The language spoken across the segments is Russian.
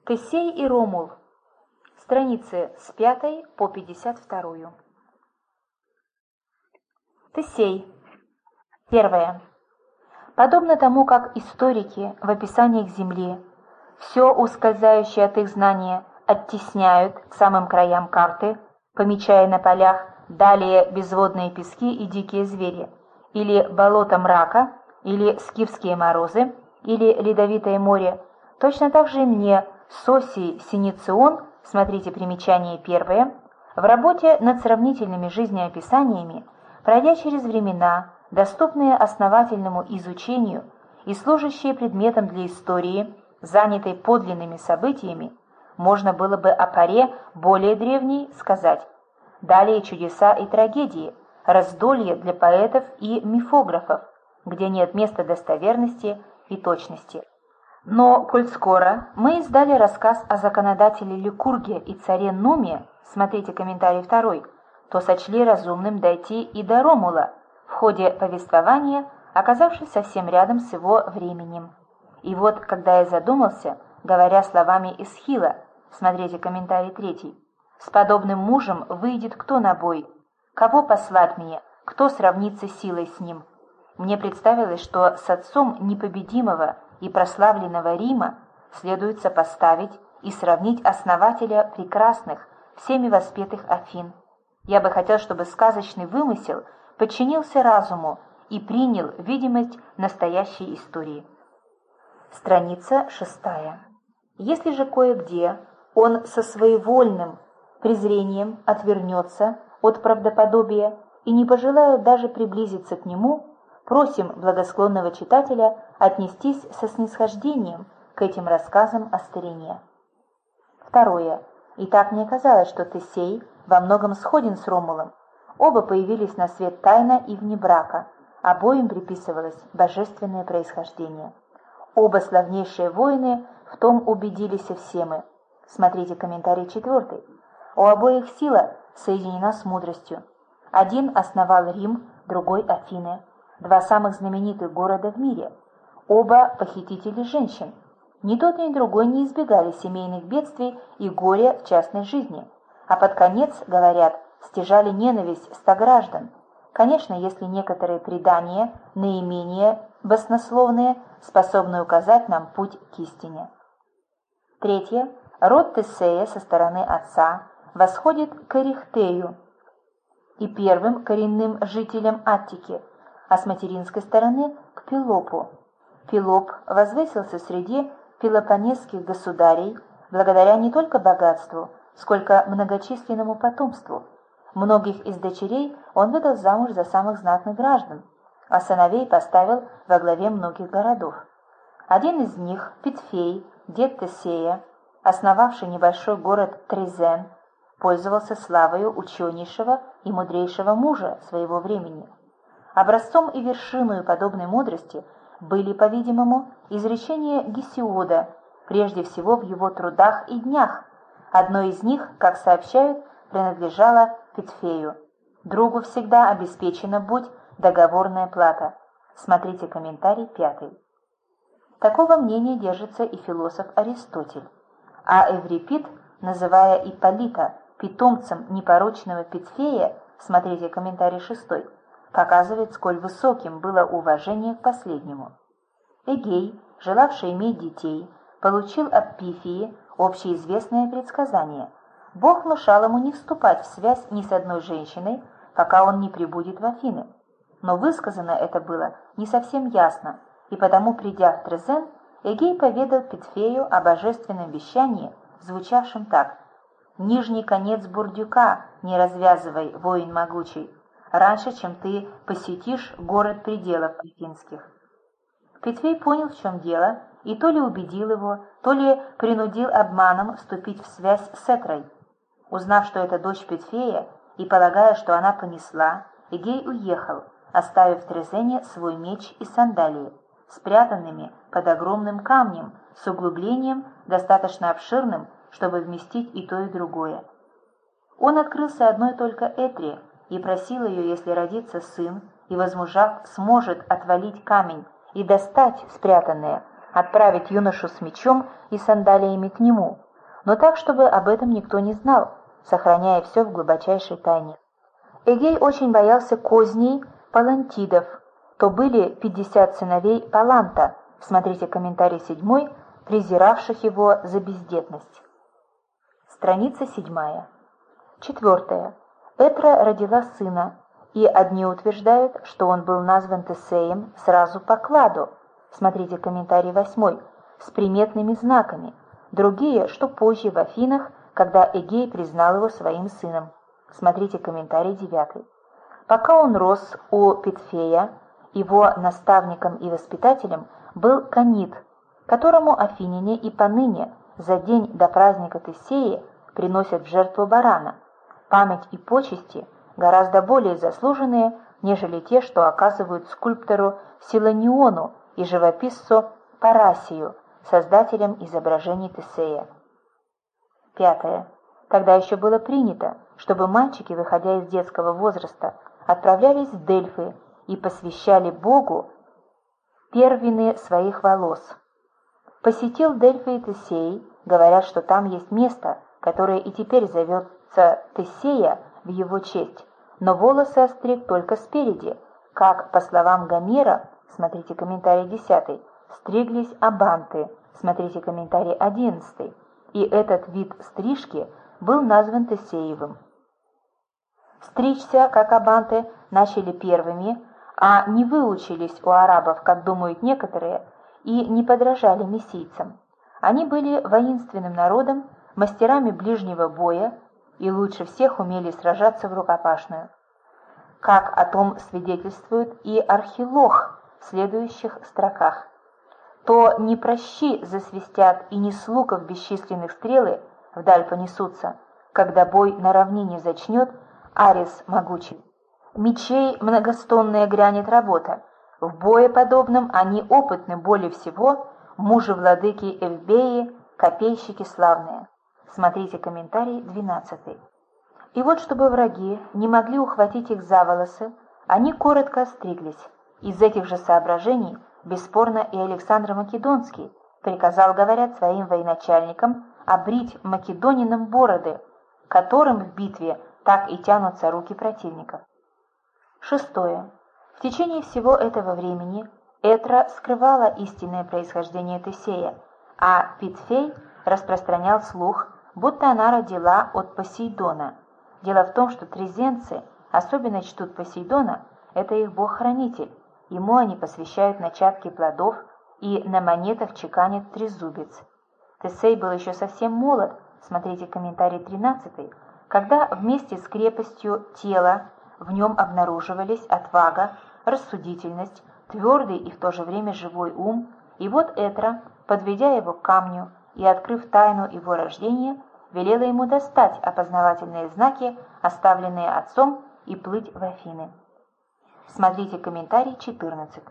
Тесей и Ромул. Страницы с 5 по 52. Тесей. Первое. Подобно тому, как историки в описаниях Земли все ускользающее от их знания оттесняют к самым краям карты, помечая на полях далее безводные пески и дикие звери, или болото мрака, или скифские морозы, или ледовитое море, точно так же и мне Соси Синицион, смотрите примечание первое, в работе над сравнительными жизнеописаниями, пройдя через времена, доступные основательному изучению и служащие предметом для истории, занятой подлинными событиями, можно было бы о поре более древней сказать: далее чудеса и трагедии, раздолье для поэтов и мифографов, где нет места достоверности и точности. Но, коль скоро мы издали рассказ о законодателе Ликурге и царе Нуме, смотрите комментарий 2, то сочли разумным дойти и до Ромула, в ходе повествования, оказавшись совсем рядом с его временем. И вот, когда я задумался, говоря словами Эсхила, смотрите комментарий 3, с подобным мужем выйдет кто на бой? Кого послать мне? Кто сравнится силой с ним? Мне представилось, что с отцом непобедимого и прославленного Рима следует сопоставить и сравнить основателя прекрасных, всеми воспетых Афин. Я бы хотел, чтобы сказочный вымысел подчинился разуму и принял видимость настоящей истории. Страница 6. Если же кое-где он со своевольным презрением отвернется от правдоподобия и не пожелает даже приблизиться к нему, просим благосклонного читателя отнестись со снисхождением к этим рассказам о старине. Второе. Итак, мне казалось, что Тесей во многом сходен с Ромулом. Оба появились на свет тайно и вне брака, обоим приписывалось божественное происхождение. Оба славнейшие воины, в том убедились все мы. Смотрите комментарий 4. У обоих сила соединена с мудростью. Один основал Рим, другой Афины, два самых знаменитых города в мире. Оба похитители женщин. Ни тот, ни другой не избегали семейных бедствий и горя в частной жизни, а под конец, говорят, стяжали ненависть сограждан. Конечно, если некоторые предания, наименее баснословные, способны указать нам путь к истине. Третье. Род Тесея со стороны отца восходит к Эрихтею и первым коренным жителям Аттики, а с материнской стороны к Пелопу. Пелоп возвысился среди пелопонесских государей благодаря не только богатству, сколько многочисленному потомству. Многих из дочерей он выдал замуж за самых знатных граждан, а сыновей поставил во главе многих городов. Один из них, Питфей, дед Тесея, основавший небольшой город Трезен, пользовался славою ученейшего и мудрейшего мужа своего времени. Образцом и вершиною подобной мудрости были, по-видимому, изречения Гесиода, прежде всего в его трудах и днях. Одно из них, как сообщают, принадлежало Питфею. Другу всегда обеспечена будь договорная плата. Смотрите комментарий 5. Такого мнения держится и философ Аристотель. А Эврипид, называя Ипполита питомцем непорочного Питфея, смотрите комментарий 6, показывает, сколь высоким было уважение к последнему. Эгей, желавший иметь детей, получил от Пифии общеизвестное предсказание. Бог внушал ему не вступать в связь ни с одной женщиной, пока он не прибудет в Афины. Но высказано это было не совсем ясно, и потому, придя в Трезен, Эгей поведал Питфею о божественном вещании, звучавшем так: «Нижний конец бурдюка не развязывай, воин могучий, раньше, чем ты посетишь город пределов афинских». Питфей понял, в чем дело, и то ли убедил его, то ли принудил обманом вступить в связь с Этрой. Узнав, что это дочь Питфея, и полагая, что она понесла, Эгей уехал, оставив в Трезене свой меч и сандалии, спрятанными под огромным камнем, с углублением, достаточно обширным, чтобы вместить и то, и другое. Он открылся одной только Этре и просил ее, если родится сын, и, возмужав, сможет отвалить камень и достать спрятанное, отправить юношу с мечом и сандалиями к нему, но так, чтобы об этом никто не знал, сохраняя все в глубочайшей тайне. Эгей очень боялся козней палантидов, то были 50 сыновей Паланта, смотрите комментарий 7, презиравших его за бездетность. Страница 7. 4. Этра родила сына, и одни утверждают, что он был назван Тесеем сразу по кладу, смотрите комментарий 8, с приметными знаками, другие, что позже в Афинах, когда Эгей признал его своим сыном, смотрите комментарий 9. Пока он рос у Питфея, его наставником и воспитателем был Канит, которому афиняне и поныне за день до праздника Тесеи приносят в жертву барана, память и почести гораздо более заслуженные, нежели те, что оказывают скульптору Силаниону и живописцу Парасию, создателям изображений Тесея. 5. Тогда еще было принято, чтобы мальчики, выходя из детского возраста, отправлялись в Дельфы и посвящали Богу первины своих волос. Посетил Дельфы и Тесей, говорят, что там есть место, которое и теперь зовется Тесея в его честь, но волосы остриг только спереди, как, по словам Гомера, смотрите комментарий 10, стриглись абанты, смотрите комментарий 11, и этот вид стрижки был назван Тесеевым. Стричься, как абанты, начали первыми, а не выучились у арабов, как думают некоторые, и не подражали мессийцам. Они были воинственным народом, мастерами ближнего боя и лучше всех умели сражаться в рукопашную. Как о том свидетельствует и Архилох в следующих строках. «То не прощи засвистят, и не с луков бесчисленных стрелы вдаль понесутся, когда бой на равнине зачнет Арес могучий. Мечей многостонная грянет работа. В бое подобном они опытны более всего, мужи-владыки Эвбеи, копейщики славные». Смотрите комментарий 12. И вот, чтобы враги не могли ухватить их за волосы, они коротко остриглись. Из этих же соображений, бесспорно, и Александр Македонский приказал, говорят, своим военачальникам обрить македонинам бороды, которым в битве так и тянутся руки противников. 6. В течение всего этого времени Этра скрывала истинное происхождение Тесея, а Питфей распространял слух, будто она родила от Посейдона. Дело в том, что трезенцы особенно чтут Посейдона, это их бог-хранитель, ему они посвящают начатки плодов и на монетах чеканят трезубец. Тесей был еще совсем молод, смотрите комментарий 13, когда вместе с крепостью тела в нем обнаруживались отвага, рассудительность, твердый и в то же время живой ум, и вот Этра, подведя его к камню и открыв тайну его рождения, велела ему достать опознавательные знаки, оставленные отцом, и плыть в Афины. Смотрите комментарий 14.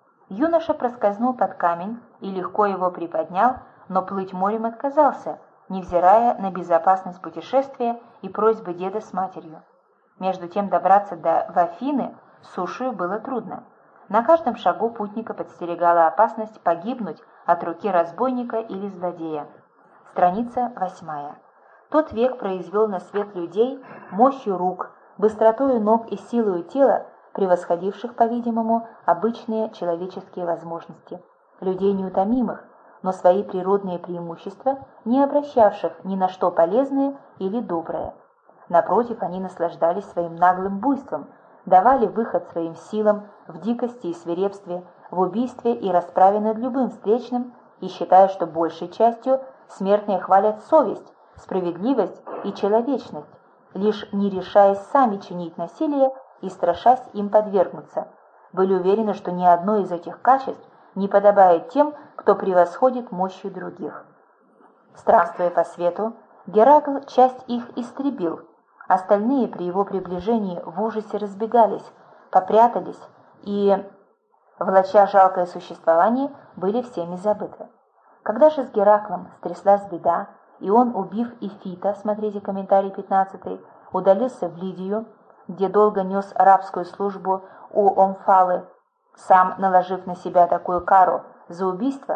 Юноша проскользнул под камень и легко его приподнял, но плыть морем отказался, невзирая на безопасность путешествия и просьбы деда с матерью. Между тем добраться до Афины сушей было трудно. На каждом шагу путника подстерегала опасность погибнуть от руки разбойника или злодея. Страница 8. Тот век произвел на свет людей мощью рук, быстротою ног и силою тела, превосходивших, по-видимому, обычные человеческие возможности. Людей неутомимых, но свои природные преимущества не обращавших ни на что полезное или доброе. Напротив, они наслаждались своим наглым буйством, давали выход своим силам в дикости и свирепстве, в убийстве и расправе над любым встречным, и считая, что большей частью смертные хвалят совесть, справедливость и человечность, лишь не решаясь сами чинить насилие и страшась им подвергнуться, были уверены, что ни одно из этих качеств не подобает тем, кто превосходит мощью других. Странствуя по свету, Геракл часть их истребил, остальные при его приближении в ужасе разбегались, попрятались и, влача жалкое существование, были всеми забыты. Когда же с Гераклом стряслась беда, и он, убив Ифита, смотрите комментарий 15, удалился в Лидию, где долго нес рабскую службу у Омфалы, сам наложив на себя такую кару за убийство,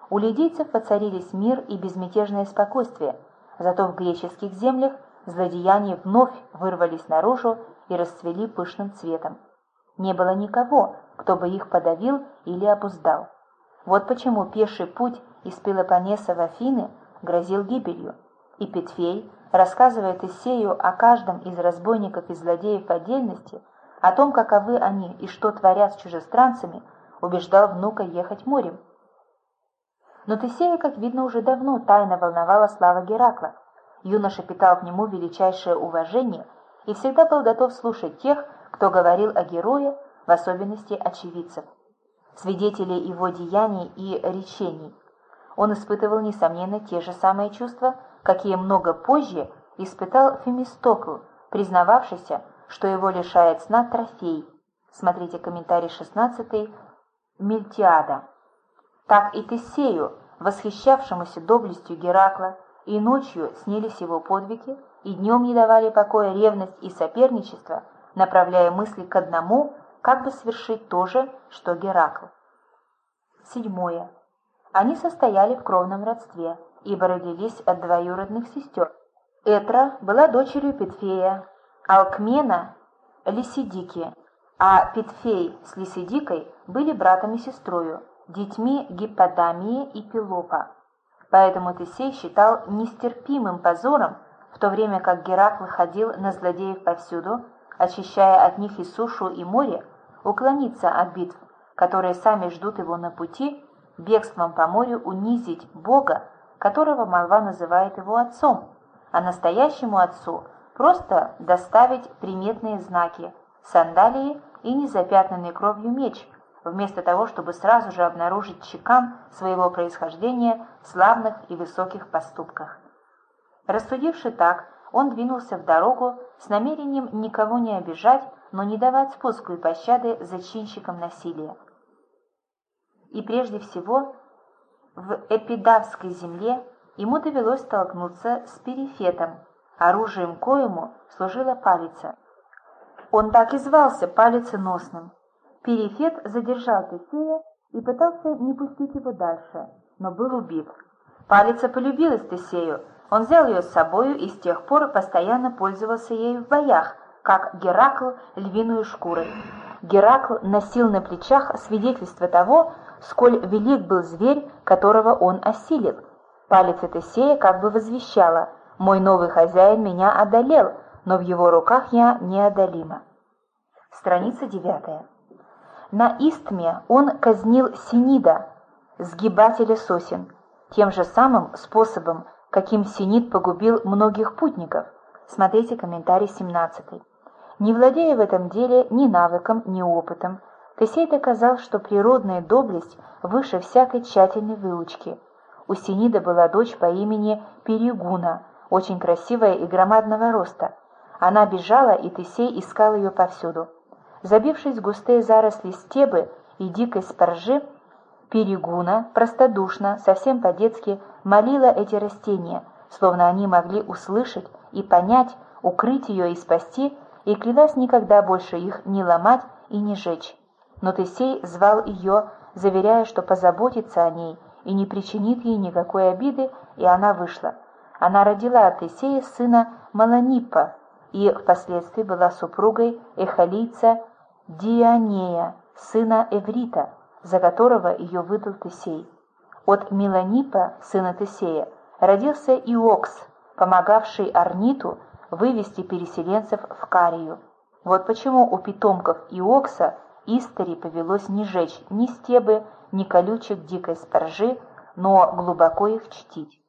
У лидийцев воцарились мир и безмятежное спокойствие, зато в греческих землях злодеяния вновь вырвались наружу и расцвели пышным цветом. Не было никого, кто бы их подавил или обуздал. Вот почему пеший путь из Пелопоннеса в Афины грозил гибелью, и Петфей, рассказывая Тесею о каждом из разбойников и злодеев в отдельности, о том, каковы они и что творят с чужестранцами, убеждал внука ехать морем. Но Тесея, как видно, уже давно тайно волновала слава Геракла. Юноша питал к нему величайшее уважение и всегда был готов слушать тех, кто говорил о герое, в особенности очевидцев, свидетелей его деяний и речений. Он испытывал, несомненно, те же самые чувства, какие много позже испытал Фемистокл, признававшийся, что его лишает сна Трофей. Смотрите комментарий 16 Мильтиада. Так и Тесею, восхищавшемуся доблестью Геракла, и ночью снились его подвиги, и днем не давали покоя ревность и соперничество, направляя мысли к одному, как бы свершить то же, что Геракл. 7. Они состояли в кровном родстве, ибо родились от двоюродных сестер. Этра была дочерью Петфея, Алкмена – Лисидики, а Петфей с Лисидикой были братом и сестрою, детьми Гипподамии и Пелопа. Поэтому Тесей считал нестерпимым позором, в то время как Геракл ходил на злодеев повсюду, очищая от них и сушу, и море, уклониться от битв, которые сами ждут его на пути, бегством по морю унизить Бога, которого молва называет его отцом, а настоящему отцу просто доставить приметные знаки, сандалии и незапятнанный кровью меч, вместо того, чтобы сразу же обнаружить чекан своего происхождения в славных и высоких поступках. Рассудивши так, он двинулся в дорогу с намерением никого не обижать, но не давать спуску и пощады зачинщикам насилия. И прежде всего в Эпидавской земле ему довелось столкнуться с Перифетом, оружием коему служила палица. Он так и звался палиценосным. Перифет задержал Тесея и пытался не пустить его дальше, но был убит. Палица полюбилась Тесею, он взял ее с собою и с тех пор постоянно пользовался ею в боях, как Геракл львиную шкурой. Геракл носил на плечах свидетельство того, сколь велик был зверь, которого он осилил. Палица Тесея как бы возвещала: «Мой новый хозяин меня одолел, но в его руках я неодолима». Страница 9. На Истме он казнил Синида, сгибателя сосен, тем же самым способом, каким Синид погубил многих путников. Смотрите комментарий 17. Не владея в этом деле ни навыком, ни опытом, Тесей доказал, что природная доблесть выше всякой тщательной выучки. У Синида была дочь по имени Перигуна, очень красивая и громадного роста. Она бежала, и Тесей искал ее повсюду. Забившись в густые заросли стебы и дикой спаржи, Перигуна простодушно, совсем по-детски молила эти растения, словно они могли услышать и понять, укрыть ее и спасти, и клялась никогда больше их не ломать и не жечь. Но Тесей звал ее, заверяя, что позаботится о ней и не причинит ей никакой обиды, и она вышла. Она родила от Тесея сына Маланиппа и впоследствии была супругой эхолийца Дионея, сына Эврита, за которого ее выдал Тесей. От Меланиппа, сына Тесея, родился Иокс, помогавший Орниту вывести переселенцев в Карию. Вот почему у питомков Иокса Истари повелось не жечь ни стебы, ни колючек дикой спаржи, но глубоко их чтить.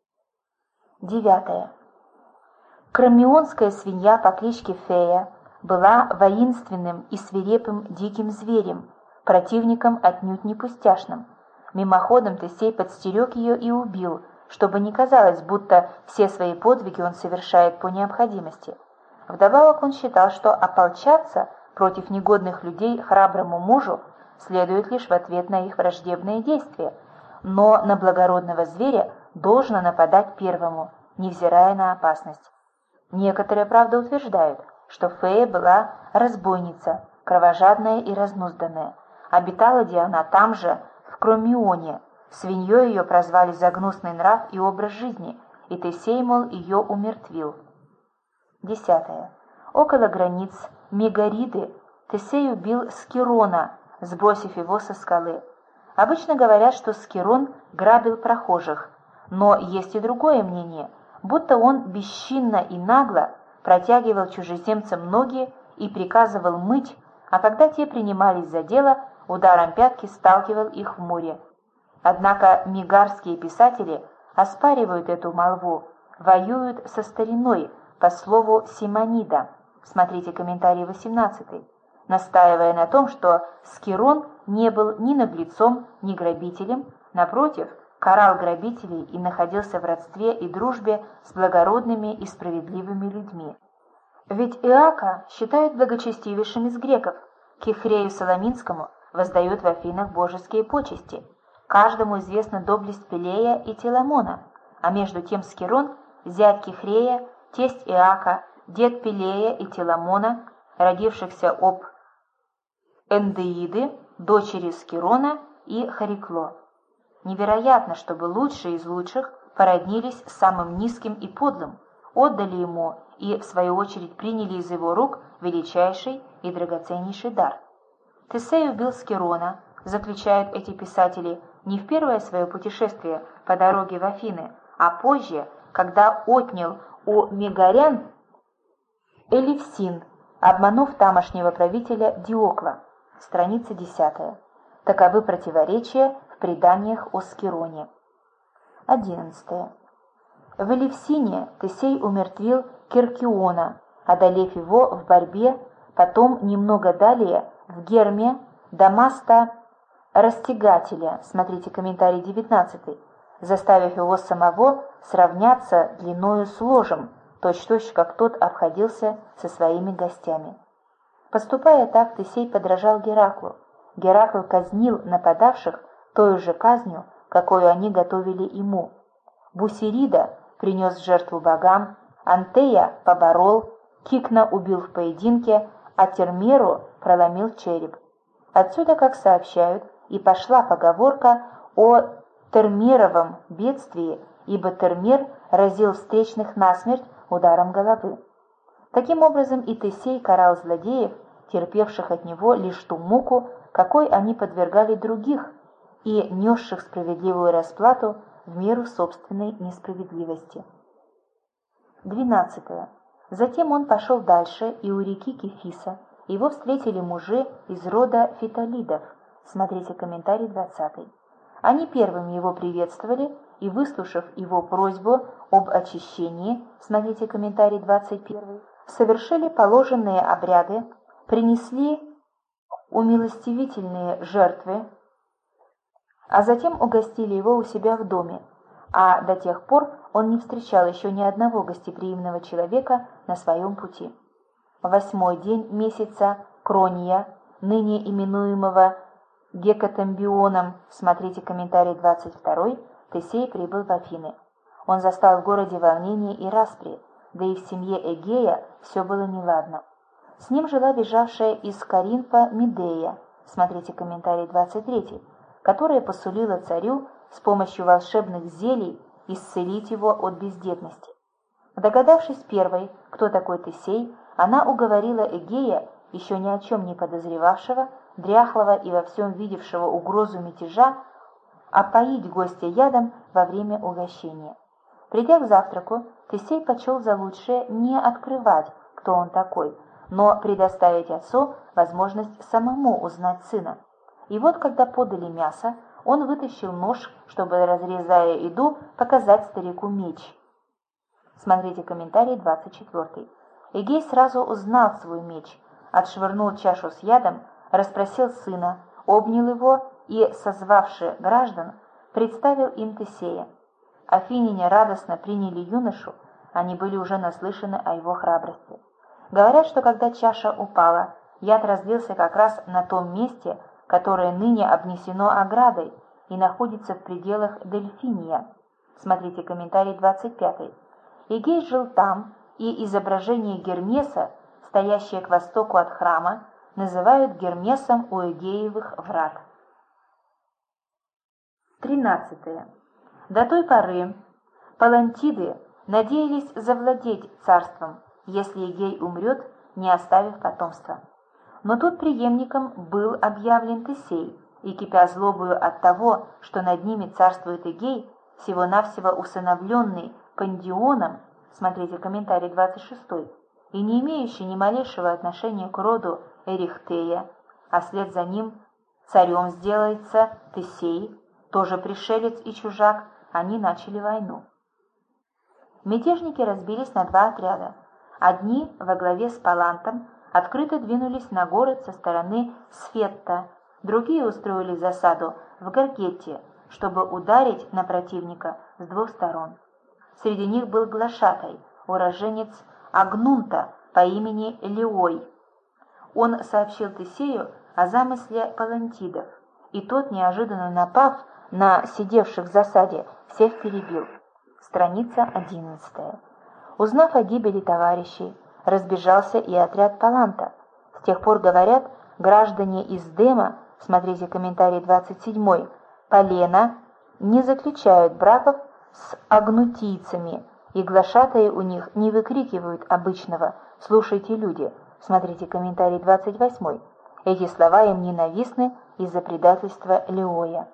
9. Кромионская свинья по кличке Фея была воинственным и свирепым диким зверем, противником отнюдь не пустяшным. Мимоходом Тесей подстерег ее и убил, чтобы не казалось, будто все свои подвиги он совершает по необходимости. Вдобавок он считал, что ополчаться против негодных людей храброму мужу следует лишь в ответ на их враждебные действия, но на благородного зверя должно нападать первому, невзирая на опасность. Некоторые, правда, утверждают, что Фея была разбойница, кровожадная и разнузданная. Обитала где она там же, в Кромионе, Свиньей ее прозвали за гнусный нрав и образ жизни, и Тесей, мол, ее умертвил. 10. Около границ Мегариды Тесей убил Скирона, сбросив его со скалы. Обычно говорят, что Скирон грабил прохожих, но есть и другое мнение, будто он бесчинно и нагло протягивал чужеземцам ноги и приказывал мыть, а когда те принимались за дело, ударом пятки сталкивал их в море. Однако мегарские писатели оспаривают эту молву, воюют со стариной, по слову Симонида, смотрите комментарий 18, настаивая на том, что Скирон не был ни наглецом, ни грабителем, напротив, карал грабителей и находился в родстве и дружбе с благородными и справедливыми людьми. Ведь Иака считают благочестивейшим из греков, Кихрею Соломинскому воздают в Афинах божеские почести, каждому известна доблесть Пелея и Теламона, а между тем Скирон, зять Кихрея, тесть Иака, дед Пелея и Теламона, родившихся об Эндеиды, дочери Скирона и Харикло. Невероятно, чтобы лучшие из лучших породнились с самым низким и подлым, отдали ему и, в свою очередь, приняли из его рук величайший и драгоценнейший дар. Тесей убил Скирона, заключают эти писатели, не в первое свое путешествие по дороге в Афины, а позже, когда отнял у мегарян Элевсин, обманув тамошнего правителя Диокла. Страница 10. Таковы противоречия в преданиях о Скироне. 11. В Элевсине Тесей умертвил Киркиона, одолев его в борьбе, потом немного далее в Герме Дамаста Растягателя, смотрите комментарий 19, заставив его самого сравняться длиною с ложем, точь-в-точь, как тот обходился со своими гостями. Поступая так, Тесей подражал Гераклу. Геракл казнил нападавших той же казнью, какую они готовили ему. Бусирида принес жертву богам, Антея поборол, Кикна убил в поединке, а Термеру проломил череп. Отсюда, как сообщают, и пошла поговорка о Термеровом бедствии, ибо Термер разил встречных насмерть ударом головы. Таким образом и Тесей карал злодеев, терпевших от него лишь ту муку, какой они подвергали других, и несших справедливую расплату в меру собственной несправедливости. 12. Затем он пошел дальше, и у реки Кефиса его встретили мужи из рода фиталидов, смотрите комментарий 20. Они первыми его приветствовали, и, выслушав его просьбу об очищении, смотрите комментарий 21, совершили положенные обряды, принесли умилостивительные жертвы, а затем угостили его у себя в доме, а до тех пор он не встречал еще ни одного гостеприимного человека на своем пути. 8-й день месяца Крония, ныне именуемого Гекатомбионом, смотрите комментарий 22, Тесей прибыл в Афины. Он застал в городе волнение и распри, да и в семье Эгея все было неладно. С ним жила бежавшая из Коринфа Медея, смотрите комментарий 23, которая посулила царю с помощью волшебных зелий исцелить его от бездетности. Догадавшись первой, кто такой Тесей, она уговорила Эгея, еще ни о чем не подозревавшего, дряхлого и во всем видевшего угрозу мятежа, опоить гостя ядом во время угощения. Придя к завтраку, Тесей почел за лучшее не открывать, кто он такой, но предоставить отцу возможность самому узнать сына. И вот, когда подали мясо, он вытащил нож, чтобы, разрезая еду, показать старику меч. Смотрите комментарий 24. Эгей сразу узнал свой меч, отшвырнул чашу с ядом, расспросил сына, обнял его и, созвавши граждан, представил им Тесея. Афиняне радостно приняли юношу, они были уже наслышаны о его храбрости. Говорят, что когда чаша упала, яд разлился как раз на том месте, которое ныне обнесено оградой и находится в пределах Дельфиния. Смотрите комментарий 25. Эгей жил там, и изображение Гермеса, стоящее к востоку от храма, называют Гермесом у Эгеевых врат. 13. До той поры палантиды надеялись завладеть царством, если Эгей умрет, не оставив потомства. Но тут преемником был объявлен Тесей, и, кипя злобою от того, что над ними царствует Эгей, всего-навсего усыновленный Пандионом, смотрите комментарий 26, и не имеющий ни малейшего отношения к роду Эрихтея, а вслед за ним царем сделается Тесей, тоже пришелец и чужак, они начали войну. Мятежники разбились на два отряда. Одни во главе с Палантом открыто двинулись на город со стороны Сфетта, другие устроили засаду в Гаргетте, чтобы ударить на противника с двух сторон. Среди них был глашатай, уроженец Агнунта по имени Леой. Он сообщил Тесею о замысле палантидов, и тот, неожиданно напав на сидевших в засаде, всех перебил. Страница 11. Узнав о гибели товарищей, разбежался и отряд Паланта. С тех пор, говорят, граждане из Дема, смотрите комментарий 27, Полена, не заключают браков с агнутийцами, и глашатаи у них не выкрикивают обычного «слушайте, люди», смотрите комментарий 28. Эти слова им ненавистны из-за предательства Леоя.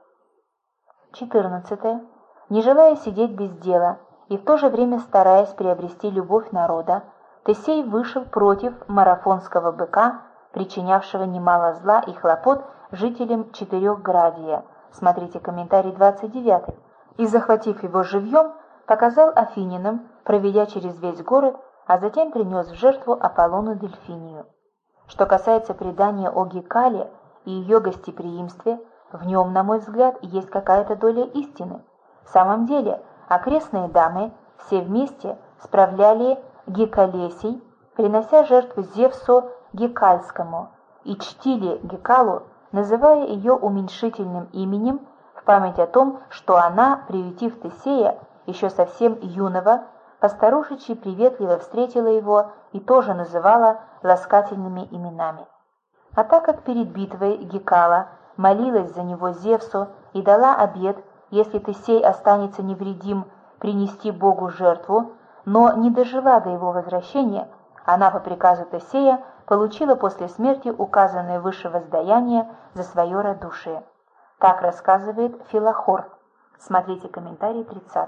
14. Не желая сидеть без дела и в то же время стараясь приобрести любовь народа, Тесей вышел против марафонского быка, причинявшего немало зла и хлопот жителям Четырехградия, смотрите комментарий 29, и, захватив его живьем, показал афининам, проведя через весь город, а затем принес в жертву Аполлону Дельфинию. Что касается предания о Гекале и ее гостеприимстве, в нем, на мой взгляд, есть какая-то доля истины. В самом деле, окрестные дамы все вместе справляли Гекалесий, принося жертву Зевсу Гекальскому, и чтили Гекалу, называя ее уменьшительным именем в память о том, что она, приютив Тесея, еще совсем юного, по-старушечьи приветливо встретила его и тоже называла ласкательными именами. А так как перед битвой Гекала молилась за него Зевсу и дала обет, если Тесей останется невредим, принести Богу жертву, но не дожила до его возвращения, она по приказу Тесея получила после смерти указанное выше воздаяние за свое радушие. Так рассказывает Филохор. Смотрите комментарий 30.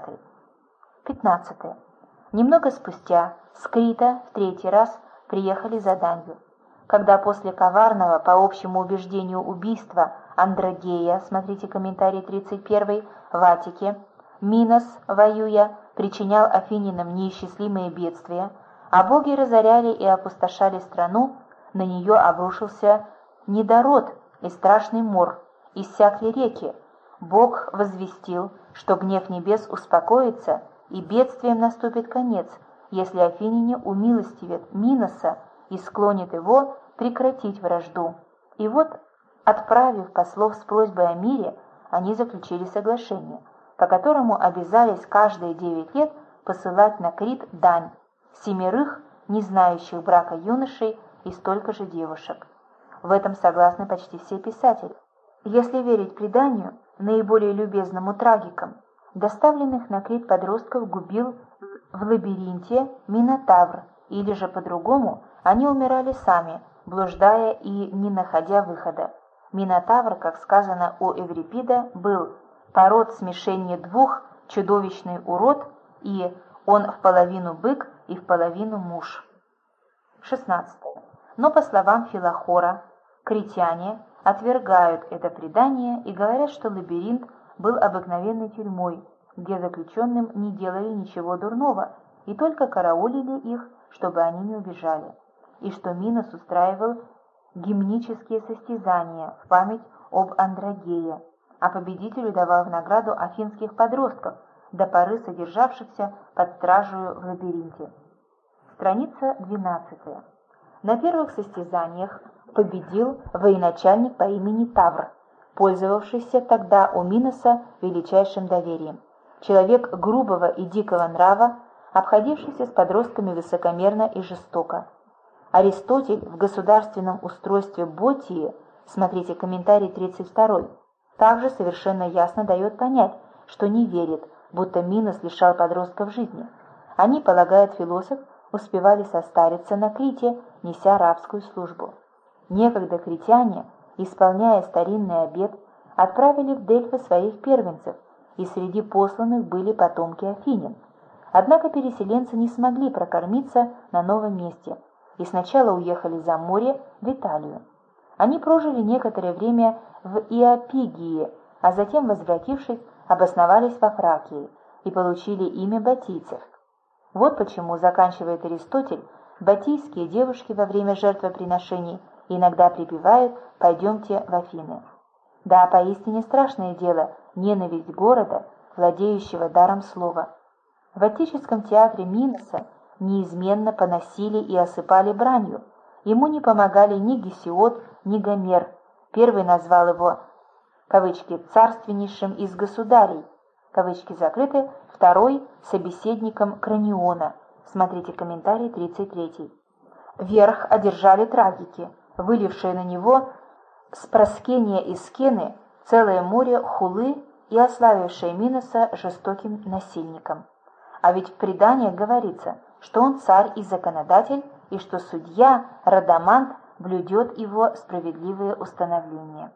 15. Немного спустя с Крита в третий раз приехали за данью. Когда после коварного, по общему убеждению, убийства Андрогея, смотрите комментарий 31, в Аттике, Минос, воюя, причинял афининам неисчислимые бедствия, а боги разоряли и опустошали страну, на нее обрушился недород и страшный мор, иссякли реки. Бог возвестил, что гнев небес успокоится, и бедствием наступит конец, если афиняне умилостивят Миноса и склонит его прекратить вражду. И вот, отправив послов с просьбой о мире, они заключили соглашение, по которому обязались каждые 9 лет посылать на Крит дань, 7 не знающих брака юношей и столько же девушек. В этом согласны почти все писатели. Если верить преданию, наиболее любезному трагикам, доставленных на Крит подростков губил в лабиринте Минотавр, или же по-другому они умирали сами, блуждая и не находя выхода. Минотавр, как сказано у Эврипида, был пород смешения двух, чудовищный урод, и он в половину бык и в половину муж. 16. Но, по словам Филохора, критяне отвергают это предание и говорят, что лабиринт был обыкновенной тюрьмой, где заключенным не делали ничего дурного и только караулили их, чтобы они не убежали, и что Минос устраивал гимнические состязания в память об Андрогее, а победителю давал в награду афинских подростков, до поры содержавшихся под стражей в лабиринте. Страница 12. На первых состязаниях победил военачальник по имени Тавр, пользовавшийся тогда у Миноса величайшим доверием. Человек грубого и дикого нрава, обходившийся с подростками высокомерно и жестоко. Аристотель в государственном устройстве Ботии, смотрите комментарий 32, также совершенно ясно дает понять, что не верит, будто Минос лишал подростков жизни. Они, полагает философ, успевали состариться на Крите, неся рабскую службу. Некогда критяне, исполняя старинный обет, отправили в Дельфы своих первенцев, и среди посланных были потомки афинян. Однако переселенцы не смогли прокормиться на новом месте и сначала уехали за море в Италию. Они прожили некоторое время в Иопигии, а затем, возвратившись, обосновались во Фракии и получили имя батийцев. Вот почему, заканчивает Аристотель, батийские девушки во время жертвоприношений иногда припевают «пойдемте в Афины». Да, поистине страшное дело ненависть города, владеющего даром слова. В отеческом театре Миноса неизменно поносили и осыпали бранью. Ему не помогали ни Гесиод, ни Гомер. Первый назвал его, кавычки, «царственнейшим из государей», кавычки закрыты, второй – собеседником Краниона. Смотрите комментарий 33. Верх одержали трагики, вылившие на него с Проскения и Скены целое море хулы и ославившие Миноса жестоким насильником. А ведь в преданиях говорится, что он царь и законодатель, и что судья Радамант блюдет его справедливые установления.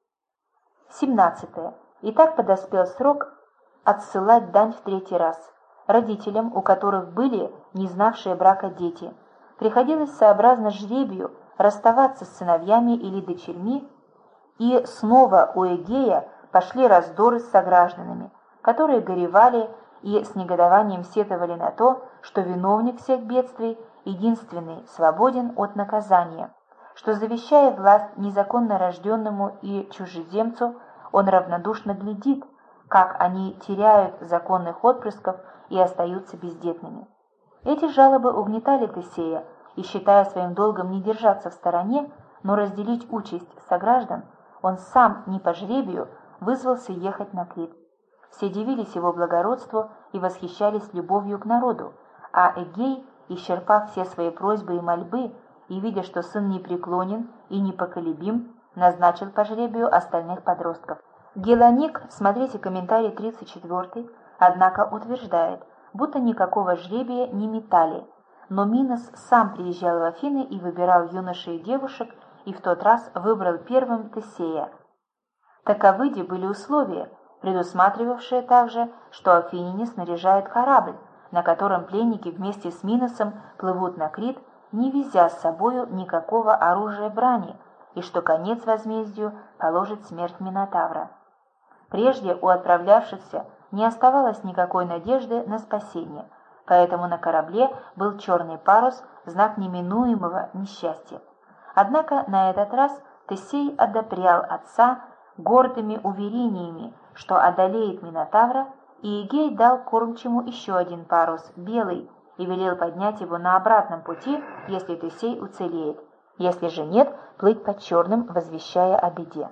17. Итак, подоспел срок отсылать дань в третий раз. Родителям, у которых были не знавшие брака дети, приходилось сообразно жребию расставаться с сыновьями или дочерьми, и снова у Эгея пошли раздоры с согражданами, которые горевали и с негодованием сетовали на то, что виновник всех бедствий, единственный, свободен от наказания, что, завещая власть незаконно рожденному и чужеземцу, он равнодушно глядит, как они теряют законных отпрысков и остаются бездетными. Эти жалобы угнетали Тесея, и, считая своим долгом не держаться в стороне, но разделить участь сограждан, он сам не по жребию вызвался ехать на Крит. Все дивились его благородству и восхищались любовью к народу, а Эгей, исчерпав все свои просьбы и мольбы, и видя, что сын непреклонен и непоколебим, назначил по жребию остальных подростков. Гелоник, смотрите комментарий 34, однако утверждает, будто никакого жребия не метали, но Минос сам приезжал в Афины и выбирал юношей и девушек, и в тот раз выбрал первым Тесея. Таковы были условия, предусматривавшие также, что афиняне снаряжают корабль, на котором пленники вместе с Миносом плывут на Крит, не везя с собою никакого оружия брани, и что конец возмездию положит смерть Минотавра. Прежде у отправлявшихся не оставалось никакой надежды на спасение, поэтому на корабле был черный парус, знак неминуемого несчастья. Однако на этот раз Тесей одобрял отца гордыми уверениями, что одолеет Минотавра, и Эгей дал кормчему еще один парус, белый, и велел поднять его на обратном пути, если Тесей уцелеет, если же нет, плыть под черным, возвещая о беде.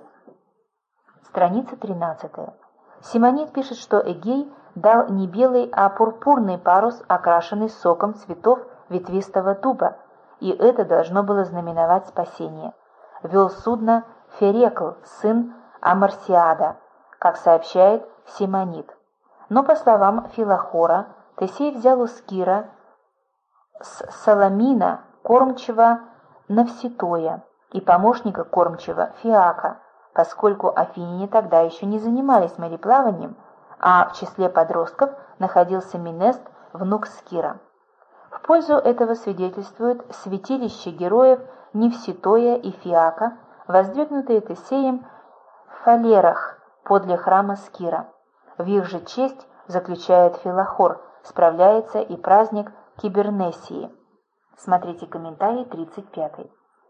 Страница 13. Симонид пишет, что Эгей дал не белый, а пурпурный парус, окрашенный соком цветов ветвистого дуба, и это должно было знаменовать спасение. Вел судно Ферекл, сын Амарсиада, как сообщает Симонид. Но, по словам Филохора, Тесей взял у Скира с Саламина кормчего Навситоя и помощника кормчего Фиака, поскольку афиняне тогда еще не занимались мореплаванием, а в числе подростков находился Минест, внук Скира. В пользу этого свидетельствует святилище героев Невситоя и Фиака, воздвигнутые Тесеем в Фалерах подле храма Скира. В их же честь, заключает Филохор, справляется и праздник Кибернесии. Смотрите комментарий 35.